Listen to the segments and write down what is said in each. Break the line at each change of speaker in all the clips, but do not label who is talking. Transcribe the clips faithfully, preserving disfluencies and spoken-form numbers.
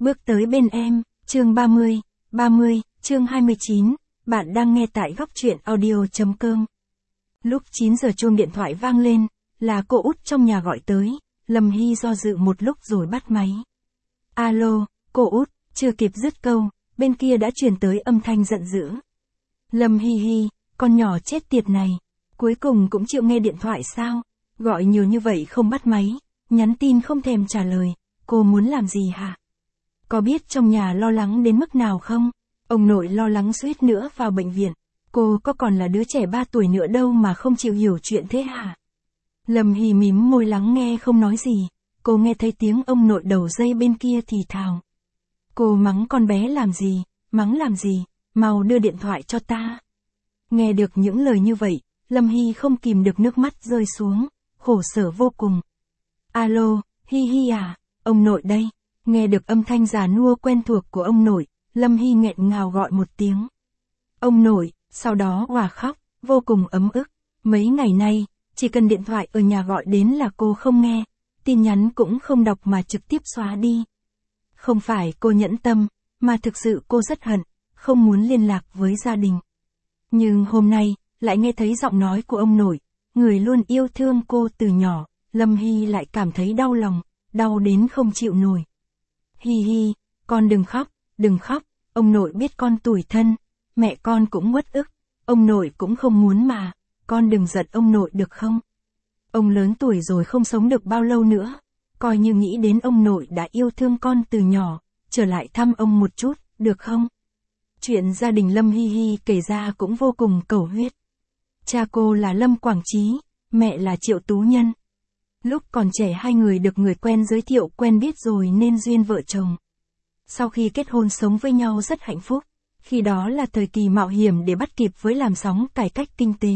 Bước tới bên em, chương ba mươi, ba mươi, chương hai mươi chín, bạn đang nghe tại góc truyện audio.com. Lúc chín giờ chuông điện thoại vang lên, là cô út trong nhà gọi tới, Lâm Hy do dự một lúc rồi bắt máy. Alo, cô út, chưa kịp dứt câu, bên kia đã truyền tới âm thanh giận dữ. Lâm Hy Hy, con nhỏ chết tiệt này, cuối cùng cũng chịu nghe điện thoại sao, gọi nhiều như vậy không bắt máy, nhắn tin không thèm trả lời, cô muốn làm gì hả? Có biết trong nhà lo lắng đến mức nào không? Ông nội lo lắng suýt nữa vào bệnh viện, cô có còn là đứa trẻ ba tuổi nữa đâu mà không chịu hiểu chuyện thế hả? Lâm Hy mím môi lắng nghe không nói gì, cô nghe thấy tiếng ông nội đầu dây bên kia thì thào. Cô mắng con bé làm gì, mắng làm gì, mau đưa điện thoại cho ta. Nghe được những lời như vậy, Lâm Hy không kìm được nước mắt rơi xuống, khổ sở vô cùng. Alo, Hy Hy à, ông nội đây. Nghe được âm thanh già nua quen thuộc của ông nội, Lâm Hy nghẹn ngào gọi một tiếng. Ông nội, sau đó òa khóc, vô cùng ấm ức. Mấy ngày nay, chỉ cần điện thoại ở nhà gọi đến là cô không nghe, tin nhắn cũng không đọc mà trực tiếp xóa đi. Không phải cô nhẫn tâm, mà thực sự cô rất hận, không muốn liên lạc với gia đình. Nhưng hôm nay, lại nghe thấy giọng nói của ông nội, người luôn yêu thương cô từ nhỏ, Lâm Hy lại cảm thấy đau lòng, đau đến không chịu nổi. Hi hi, con đừng khóc, đừng khóc, ông nội biết con tủi thân, mẹ con cũng uất ức, ông nội cũng không muốn mà, con đừng giận ông nội được không? Ông lớn tuổi rồi không sống được bao lâu nữa, coi như nghĩ đến ông nội đã yêu thương con từ nhỏ, trở lại thăm ông một chút, được không? Chuyện gia đình Lâm Hy Hy kể ra cũng vô cùng cầu huyết. Cha cô là Lâm Quảng Trí, mẹ là Triệu Tú Nhân. Lúc còn trẻ hai người được người quen giới thiệu quen biết rồi nên duyên vợ chồng. Sau khi kết hôn sống với nhau rất hạnh phúc, khi đó là thời kỳ mạo hiểm để bắt kịp với làn sóng cải cách kinh tế.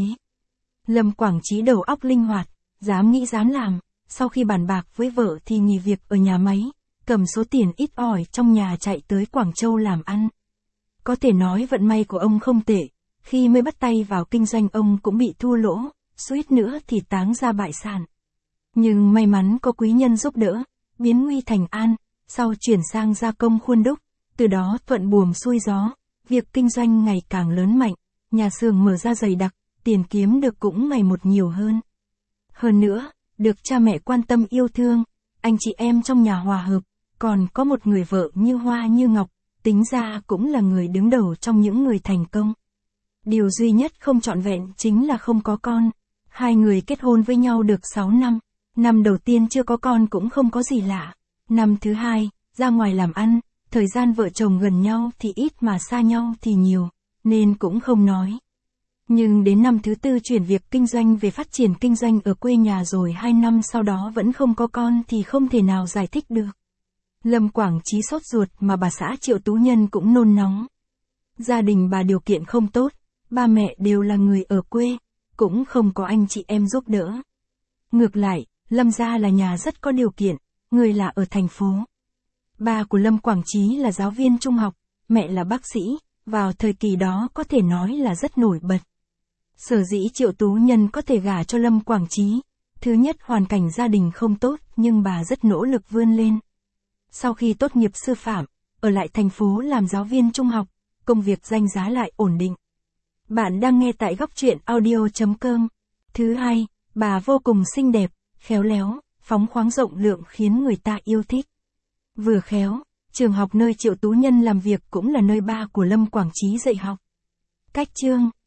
Lâm Quảng Trí đầu óc linh hoạt, dám nghĩ dám làm, sau khi bàn bạc với vợ thì nghỉ việc ở nhà máy, cầm số tiền ít ỏi trong nhà chạy tới Quảng Châu làm ăn. Có thể nói vận may của ông không tệ, khi mới bắt tay vào kinh doanh ông cũng bị thua lỗ, suýt nữa thì táng ra bại sản. Nhưng may mắn có quý nhân giúp đỡ, biến nguy thành an, sau chuyển sang gia công khuôn đúc, từ đó thuận buồm xuôi gió, việc kinh doanh ngày càng lớn mạnh, nhà xưởng mở ra dày đặc, tiền kiếm được cũng ngày một nhiều hơn. Hơn nữa, được cha mẹ quan tâm yêu thương, anh chị em trong nhà hòa hợp, còn có một người vợ như hoa như ngọc, tính ra cũng là người đứng đầu trong những người thành công. Điều duy nhất không trọn vẹn chính là không có con. Hai người kết hôn với nhau được sáu năm. Năm đầu tiên chưa có con cũng không có gì lạ. Năm thứ hai, ra ngoài làm ăn, thời gian vợ chồng gần nhau thì ít mà xa nhau thì nhiều, nên cũng không nói. Nhưng đến năm thứ tư chuyển việc kinh doanh về phát triển kinh doanh ở quê nhà rồi hai năm sau đó vẫn không có con thì không thể nào giải thích được. Lâm Quảng Trí sốt ruột mà bà xã Triệu Tú Nhân cũng nôn nóng. Gia đình bà điều kiện không tốt, ba mẹ đều là người ở quê, cũng không có anh chị em giúp đỡ. Ngược lại, Lâm gia là nhà rất có điều kiện, người là ở thành phố. Ba của Lâm Quảng Trí là giáo viên trung học, mẹ là bác sĩ, vào thời kỳ đó có thể nói là rất nổi bật. Sở dĩ Triệu Tú Nhân có thể gả cho Lâm Quảng Trí, thứ nhất hoàn cảnh gia đình không tốt nhưng bà rất nỗ lực vươn lên. Sau khi tốt nghiệp sư phạm, ở lại thành phố làm giáo viên trung học, công việc danh giá lại ổn định. Bạn đang nghe tại góc truyện audio.com. Thứ hai, bà vô cùng xinh đẹp, khéo léo, phóng khoáng rộng lượng khiến người ta yêu thích. Vừa khéo, trường học nơi Triệu Tú Nhân làm việc cũng là nơi ba của Lâm Quảng Trí dạy học. Cách chương,